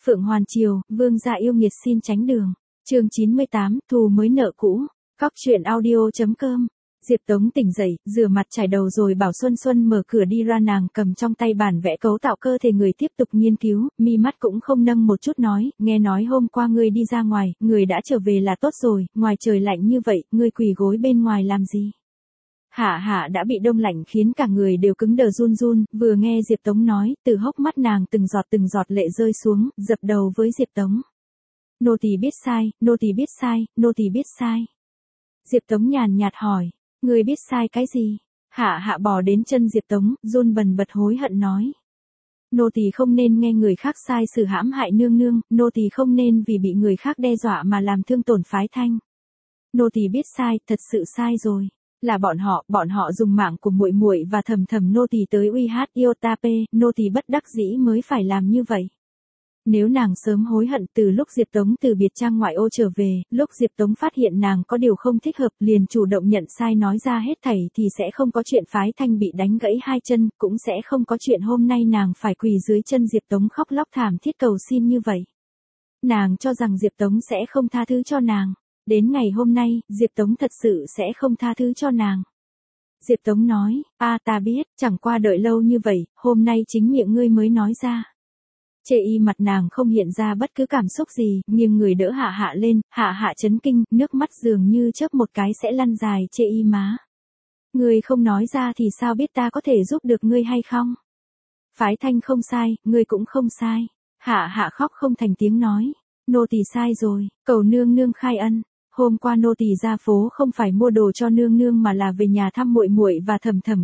Phượng Hoàn Triều, vương gia yêu nghiệt xin tránh đường. Chương 98, thù mới nợ cũ. Cóc truyện audio.com. Diệp Tống tỉnh dậy, rửa mặt chải đầu rồi bảo Xuân Xuân mở cửa đi ra, nàng cầm trong tay bản vẽ cấu tạo cơ thể người tiếp tục nghiên cứu, mi mắt cũng không nâng một chút nói, nghe nói hôm qua ngươi đi ra ngoài, người đã trở về là tốt rồi, ngoài trời lạnh như vậy, ngươi quỳ gối bên ngoài làm gì? Hạ Hạ đã bị đông lạnh khiến cả người đều cứng đờ run run, vừa nghe Diệp Tống nói, từ hốc mắt nàng từng giọt lệ rơi xuống, dập đầu với Diệp Tống. Nô tỳ biết sai, nô tỳ biết sai, nô tỳ biết sai. Diệp Tống nhàn nhạt hỏi, ngươi biết sai cái gì? Hạ Hạ bò đến chân Diệp Tống, run bần bật hối hận nói. Nô tỳ không nên nghe người khác sai sử hãm hại nương nương, nô tỳ không nên vì bị người khác đe dọa mà làm thương tổn phái thanh. Nô tỳ biết sai, thật sự sai rồi. Là bọn họ dùng mạng của muội muội và thầm thầm nô tỳ tới uy hát Iotape, nô tỳ bất đắc dĩ mới phải làm như vậy. Nếu nàng sớm hối hận từ lúc Diệp Tống từ biệt trang ngoại ô trở về, lúc Diệp Tống phát hiện nàng có điều không thích hợp liền chủ động nhận sai nói ra hết thảy thì sẽ không có chuyện phái thanh bị đánh gãy hai chân, cũng sẽ không có chuyện hôm nay nàng phải quỳ dưới chân Diệp Tống khóc lóc thảm thiết cầu xin như vậy. Nàng cho rằng Diệp Tống sẽ không tha thứ cho nàng. Đến ngày hôm nay, Diệp Tống thật sự sẽ không tha thứ cho nàng. Diệp Tống nói, ta biết, chẳng qua đợi lâu như vậy, hôm nay chính miệng ngươi mới nói ra. Chê y mặt nàng không hiện ra bất cứ cảm xúc gì, nghiêng người đỡ Hạ Hạ lên, Hạ Hạ chấn kinh, nước mắt dường như chớp một cái sẽ lăn dài chê y má. Ngươi không nói ra thì sao biết ta có thể giúp được ngươi hay không? Phái thanh không sai, ngươi cũng không sai. Hạ Hạ khóc không thành tiếng nói, nô tỳ sai rồi, cầu nương nương khai ân. Hôm qua nô tỳ ra phố không phải mua đồ cho nương nương mà là về nhà thăm muội muội và thầm thầm,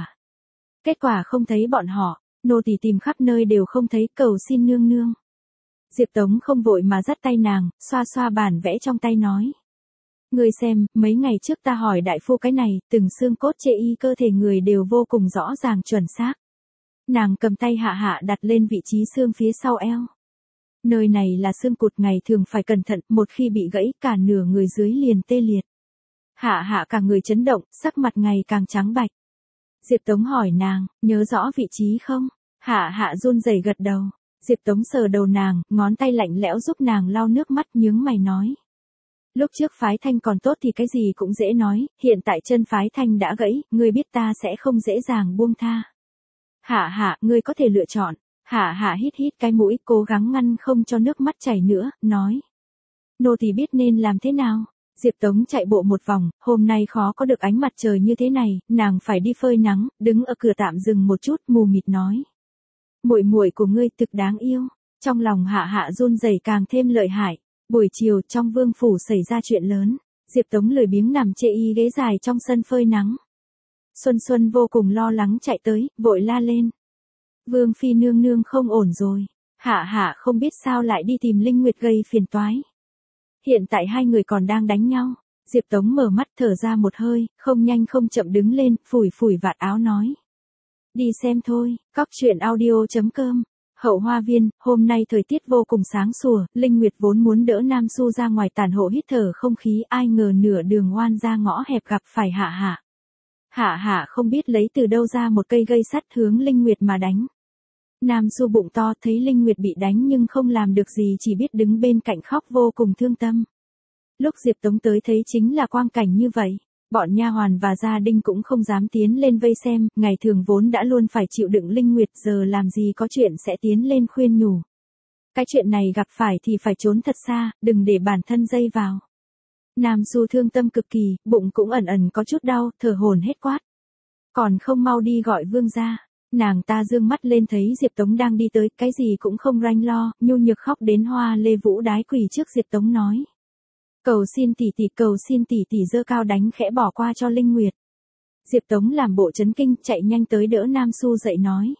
kết quả không thấy bọn họ, nô tỳ tìm khắp nơi đều không thấy, cầu xin nương nương. Diệp Tống không vội mà dắt tay nàng, xoa xoa bản vẽ trong tay nói. Ngươi xem, mấy ngày trước ta hỏi đại phu cái này, từng xương cốt chê y cơ thể người đều vô cùng rõ ràng chuẩn xác. Nàng cầm tay Hạ Hạ đặt lên vị trí xương phía sau eo. Nơi này là xương cụt, ngày thường phải cẩn thận, một khi bị gãy cả nửa người dưới liền tê liệt. Hạ Hạ cả người chấn động, sắc mặt ngày càng trắng bạch. Diệp Tống hỏi nàng, nhớ rõ vị trí không? Hạ Hạ run rẩy gật đầu. Diệp Tống sờ đầu nàng, ngón tay lạnh lẽo giúp nàng lau nước mắt, nhướng mày nói. Lúc trước phái thanh còn tốt thì cái gì cũng dễ nói, hiện tại chân phái thanh đã gãy, ngươi biết ta sẽ không dễ dàng buông tha. Hạ Hạ, ngươi có thể lựa chọn. Hạ Hạ hít cái mũi, cố gắng ngăn không cho nước mắt chảy nữa, nói. Nô tỳ biết nên làm thế nào. Diệp Tống chạy bộ một vòng, hôm nay khó có được ánh mặt trời như thế này, nàng phải đi phơi nắng, đứng ở cửa tạm dừng một chút, mù mịt nói. Muội muội của ngươi thực đáng yêu. Trong lòng Hạ Hạ run rẩy càng thêm lợi hại. Buổi chiều trong vương phủ xảy ra chuyện lớn, Diệp Tống lười biếng nằm chê y ghế dài trong sân phơi nắng. Xuân Xuân vô cùng lo lắng chạy tới, vội la lên. Vương phi nương nương không ổn rồi. Hạ Hạ không biết sao lại đi tìm Linh Nguyệt gây phiền toái. Hiện tại hai người còn đang đánh nhau. Diệp Tống mở mắt thở ra một hơi, không nhanh không chậm đứng lên, phủi vạt áo nói. Đi xem thôi. Cóc truyện audio.com. Hậu Hoa Viên, hôm nay thời tiết vô cùng sáng sủa, Linh Nguyệt vốn muốn đỡ Nam Xu ra ngoài tản hộ hít thở không khí, ai ngờ nửa đường oan ra ngõ hẹp gặp phải Hạ Hạ. Hạ Hạ không biết lấy từ đâu ra một cây gây sắt hướng Linh Nguyệt mà đánh. Nam Xu bụng to thấy Linh Nguyệt bị đánh nhưng không làm được gì, chỉ biết đứng bên cạnh khóc vô cùng thương tâm. Lúc Diệp Tống tới thấy chính là quang cảnh như vậy. Bọn nha hoàn và gia đình cũng không dám tiến lên vây xem, ngày thường vốn đã luôn phải chịu đựng Linh Nguyệt, giờ làm gì có chuyện sẽ tiến lên khuyên nhủ. Cái chuyện này gặp phải thì phải trốn thật xa, đừng để bản thân dây vào. Nam Xu thương tâm cực kỳ, bụng cũng ẩn có chút đau, thở hổn hết quát. Còn không mau đi gọi vương gia. Nàng ta dương mắt lên thấy Diệp Tống đang đi tới, cái gì cũng không ranh lo, nhu nhược khóc đến hoa lê vũ đái quỳ trước Diệp Tống nói. Cầu xin tỷ tỷ giơ cao đánh khẽ bỏ qua cho Linh Nguyệt. Diệp Tống làm bộ chấn kinh, chạy nhanh tới đỡ Nam Xu dậy nói.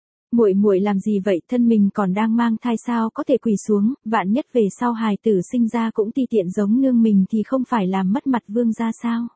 Muội làm gì vậy, thân mình còn đang mang thai sao có thể quỳ xuống, vạn nhất về sau hài tử sinh ra cũng ti tiện giống nương mình thì không phải làm mất mặt vương gia sao.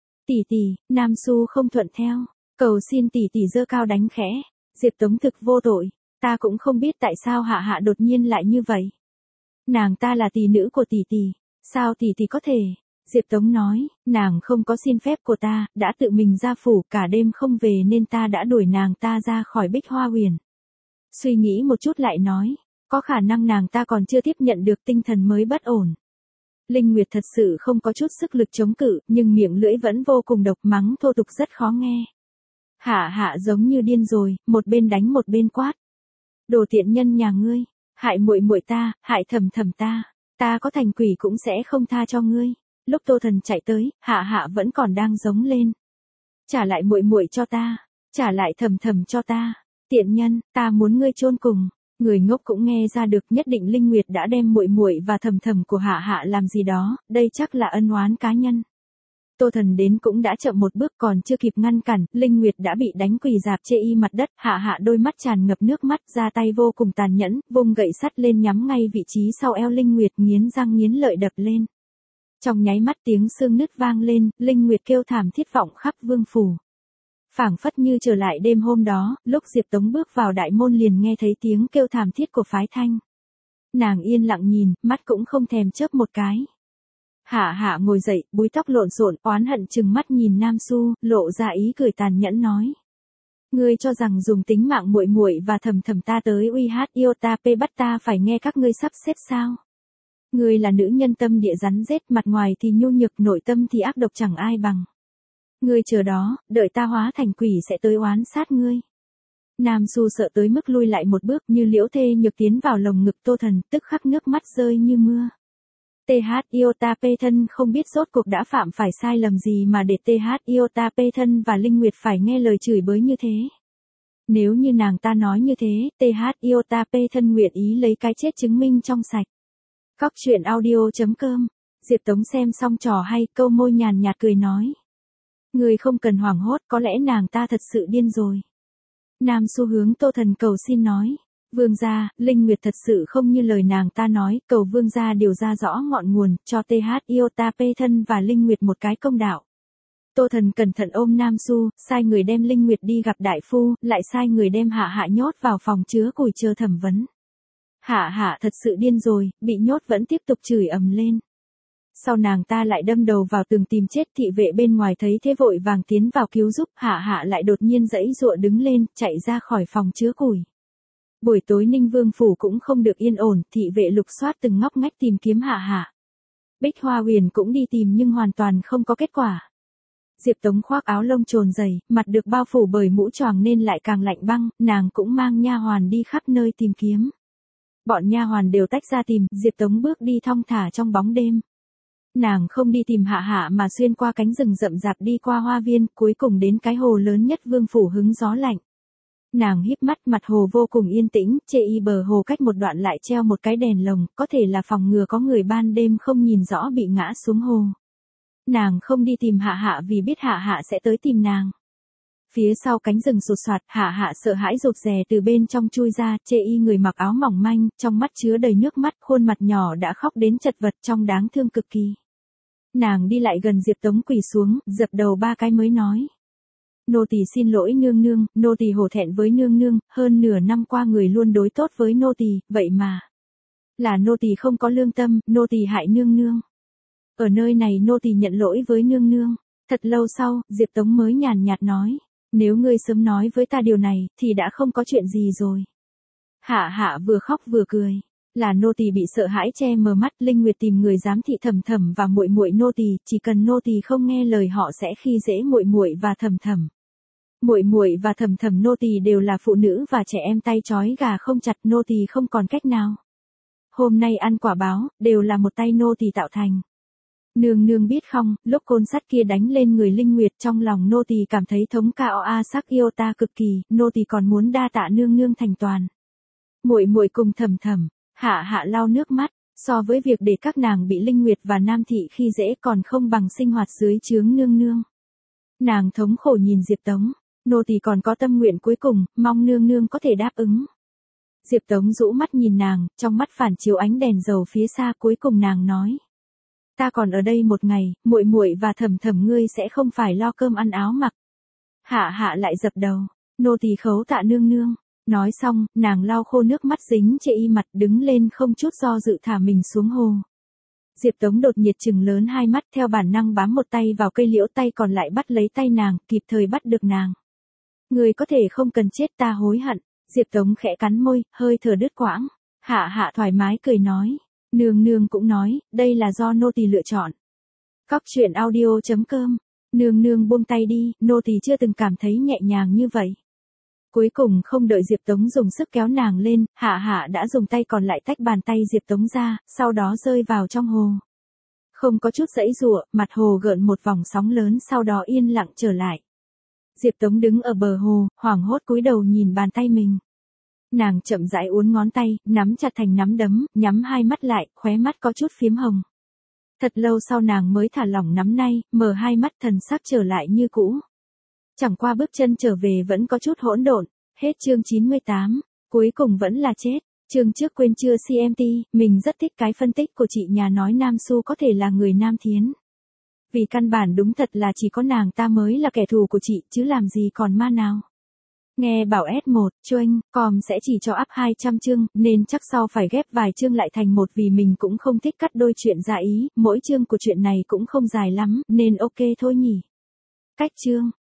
Tỷ, Nam Xu không thuận theo. Cầu xin tỷ giơ cao đánh khẽ. Diệp Tống thực vô tội, ta cũng không biết tại sao Hạ Hạ đột nhiên lại như vậy. Nàng ta là tỷ nữ của tỷ, sao tỷ có thể? Diệp Tống nói, nàng không có xin phép của ta, đã tự mình ra phủ, cả đêm không về nên ta đã đuổi nàng ta ra khỏi Bích Hoa Huyền. Suy nghĩ một chút lại nói, Có khả năng nàng ta còn chưa tiếp nhận được tinh thần mới bất ổn. Linh Nguyệt thật sự không có chút sức lực chống cự, nhưng miệng lưỡi vẫn vô cùng độc, mắng thô tục rất khó nghe. Hạ hạ giống như điên rồi, một bên đánh một bên quát. Đồ tiện nhân nhà ngươi, hại muội muội ta, hại thầm thầm ta có thành quỷ cũng sẽ không tha cho ngươi. Lúc Tô Thần chạy tới, hạ hạ vẫn còn đang giống lên. Trả lại muội muội cho ta, trả lại thầm thầm cho ta, tiện nhân, ta muốn ngươi chôn cùng. Người ngốc cũng nghe ra được, nhất định Linh Nguyệt đã đem muội muội và thầm thầm của hạ hạ làm gì đó, đây chắc là ân oán cá nhân. Tô Thần đến cũng đã chậm một bước, còn chưa kịp ngăn cản, Linh Nguyệt đã bị đánh quỳ rạp chê y mặt đất, hạ hạ đôi mắt tràn ngập nước mắt, ra tay vô cùng tàn nhẫn, vung gậy sắt lên nhắm ngay vị trí sau eo Linh Nguyệt, nghiến răng nghiến lợi đập lên. Trong nháy mắt tiếng xương nứt vang lên, Linh Nguyệt kêu thảm thiết vọng khắp vương phủ. Phảng phất như trở lại đêm hôm đó, lúc Diệp Tống bước vào đại môn liền nghe thấy tiếng kêu thảm thiết của phái thanh. Nàng yên lặng nhìn, mắt cũng không thèm chớp một cái. Hạ hạ ngồi dậy, búi tóc lộn xộn, oán hận trừng mắt nhìn Nam Xu, lộ ra ý cười tàn nhẫn nói. Ngươi cho rằng dùng tính mạng muội muội và thầm thầm ta tới uy hát yêu ta p bắt ta phải nghe các ngươi sắp xếp sao? Ngươi là nữ nhân tâm địa rắn rết, mặt ngoài thì nhu nhược, nội tâm thì ác độc chẳng ai bằng. Ngươi chờ đó, đợi ta hóa thành quỷ sẽ tới oán sát ngươi. Nam Xu sợ tới mức lui lại một bước, như liễu thê nhược tiến vào lồng ngực Tô Thần, tức khắc nước mắt rơi như mưa. TH Iota P thân không biết rốt cuộc đã phạm phải sai lầm gì mà để TH Iota P thân và Linh Nguyệt phải nghe lời chửi bới như thế. Nếu như nàng ta nói như thế, TH Iota P thân nguyện ý lấy cái chết chứng minh trong sạch. Cóc truyện audio.com. Diệp Tống xem xong trò hay, câu môi nhàn nhạt cười nói. Người không cần hoảng hốt, có lẽ nàng ta thật sự điên rồi. Nam Xu hướng Tô Thần cầu xin nói. Vương gia, Linh Nguyệt thật sự không như lời nàng ta nói, cầu vương gia điều ra rõ ngọn nguồn, cho TH Iota P thân và Linh Nguyệt một cái công đạo. Tô Thần cẩn thận ôm Nam Xu, sai người đem Linh Nguyệt đi gặp đại phu, lại sai người đem hạ hạ nhốt vào phòng chứa củi chờ thẩm vấn. Hạ hạ thật sự điên rồi, bị nhốt vẫn tiếp tục chửi ầm lên. Sau nàng ta lại đâm đầu vào tường tìm chết, thị vệ bên ngoài thấy thế vội vàng tiến vào cứu giúp, hạ hạ lại đột nhiên giãy giụa đứng lên, chạy ra khỏi phòng chứa củi. Buổi tối Ninh Vương phủ cũng không được yên ổn, thị vệ lục soát từng ngóc ngách tìm kiếm hạ hạ. Bích Hoa Huyền cũng đi tìm nhưng hoàn toàn không có kết quả. Diệp Tống khoác áo lông trồn dày, mặt được bao phủ bởi mũ choàng nên lại càng lạnh băng, nàng cũng mang nha hoàn đi khắp nơi tìm kiếm. Bọn nha hoàn đều tách ra tìm, Diệp Tống bước đi thong thả trong bóng đêm. Nàng không đi tìm hạ hạ mà xuyên qua cánh rừng rậm rạp đi qua hoa viên, cuối cùng đến cái hồ lớn nhất vương phủ hứng gió lạnh. Nàng híp mắt, mặt hồ vô cùng yên tĩnh, trên y bờ hồ cách một đoạn lại treo một cái đèn lồng, có thể là phòng ngừa có người ban đêm không nhìn rõ bị ngã xuống hồ. Nàng không đi tìm hạ hạ vì biết hạ hạ sẽ tới tìm nàng. Phía sau cánh rừng sột soạt, hạ hạ sợ hãi rụt rè từ bên trong chui ra, chê y người mặc áo mỏng manh, trong mắt chứa đầy nước mắt, khuôn mặt nhỏ đã khóc đến chật vật trong đáng thương cực kỳ. Nàng đi lại gần Diệp Tống quỳ xuống, dập đầu 3 cái mới nói. Nô tỳ xin lỗi nương nương, nô tỳ hổ thẹn với nương nương, hơn nửa năm qua người luôn đối tốt với nô tỳ, vậy mà. Là nô tỳ không có lương tâm, nô tỳ hại nương nương. Ở nơi này nô tỳ nhận lỗi với nương nương. Thật lâu sau, Diệp Tống mới nhàn nhạt nói. Nếu ngươi sớm nói với ta điều này, thì đã không có chuyện gì rồi. Hạ hạ vừa khóc vừa cười. Là nô tỳ bị sợ hãi che mờ mắt, Linh Nguyệt tìm người giám thị thầm thầm và muội muội nô tỳ, chỉ cần nô tỳ không nghe lời họ sẽ khi dễ muội muội và thầm thầm. Muội muội và thầm thầm nô tỳ đều là phụ nữ và trẻ em, tay trói gà không chặt, nô tỳ không còn cách nào. Hôm nay ăn quả báo, đều là một tay nô tỳ tạo thành. Nương nương biết không, lúc côn sắt kia đánh lên người Linh Nguyệt, trong lòng nô tỳ cảm thấy thống cao a sắc yêu ta cực kỳ, nô tỳ còn muốn đa tạ nương nương thành toàn. Muội muội cùng thầm thầm, hạ hạ lau nước mắt, so với việc để các nàng bị Linh Nguyệt và Nam thị khi dễ còn không bằng sinh hoạt dưới trướng nương nương. Nàng thống khổ nhìn Diệp Tống, nô tỳ còn có tâm nguyện cuối cùng, mong nương nương có thể đáp ứng. Diệp Tống rũ mắt nhìn nàng, trong mắt phản chiếu ánh đèn dầu phía xa, cuối cùng nàng nói. Ta còn ở đây một ngày, muội muội và thầm thầm ngươi sẽ không phải lo cơm ăn áo mặc. Hạ hạ lại dập đầu, nô tỳ khấu tạ nương nương. Nói xong, nàng lau khô nước mắt dính trên y mặt, đứng lên không chút do dự thả mình xuống hồ. Diệp Tống đột nhiệt trừng lớn hai mắt, theo bản năng bám một tay vào cây liễu, tay còn lại bắt lấy tay nàng, kịp thời bắt được nàng. Người có thể không cần chết, ta hối hận. Diệp Tống khẽ cắn môi, hơi thở đứt quãng. Hạ hạ thoải mái cười nói. Nương nương cũng nói, đây là do nô tỳ lựa chọn. Cóc truyện audio.com. Nương nương buông tay đi, nô tỳ chưa từng cảm thấy nhẹ nhàng như vậy. Cuối cùng không đợi Diệp Tống dùng sức kéo nàng lên, hạ hạ đã dùng tay còn lại tách bàn tay Diệp Tống ra, sau đó rơi vào trong hồ. Không có chút giãy giụa, mặt hồ gợn một vòng sóng lớn sau đó yên lặng trở lại. Diệp Tống đứng ở bờ hồ, hoảng hốt cúi đầu nhìn bàn tay mình. Nàng chậm rãi uốn ngón tay, nắm chặt thành nắm đấm, nhắm hai mắt lại, khóe mắt có chút phiếm hồng. Thật lâu sau nàng mới thả lỏng nắm nay, mở hai mắt thần sắc trở lại như cũ. Chẳng qua bước chân trở về vẫn có chút hỗn độn. Hết chương 98, cuối cùng vẫn là chết. Chương trước quên chưa CMT, mình rất thích cái phân tích của chị nhà nói Nam Su có thể là người Nam Thiến. Vì căn bản đúng thật là chỉ có nàng ta mới là kẻ thù của chị, chứ làm gì còn ma nào. Nghe bảo S1, Choanh, com sẽ chỉ cho up 200 chương, nên chắc sau phải ghép vài chương lại thành một vì mình cũng không thích cắt đôi chuyện ra ý, mỗi chương của chuyện này cũng không dài lắm, nên ok thôi nhỉ. Cách chương.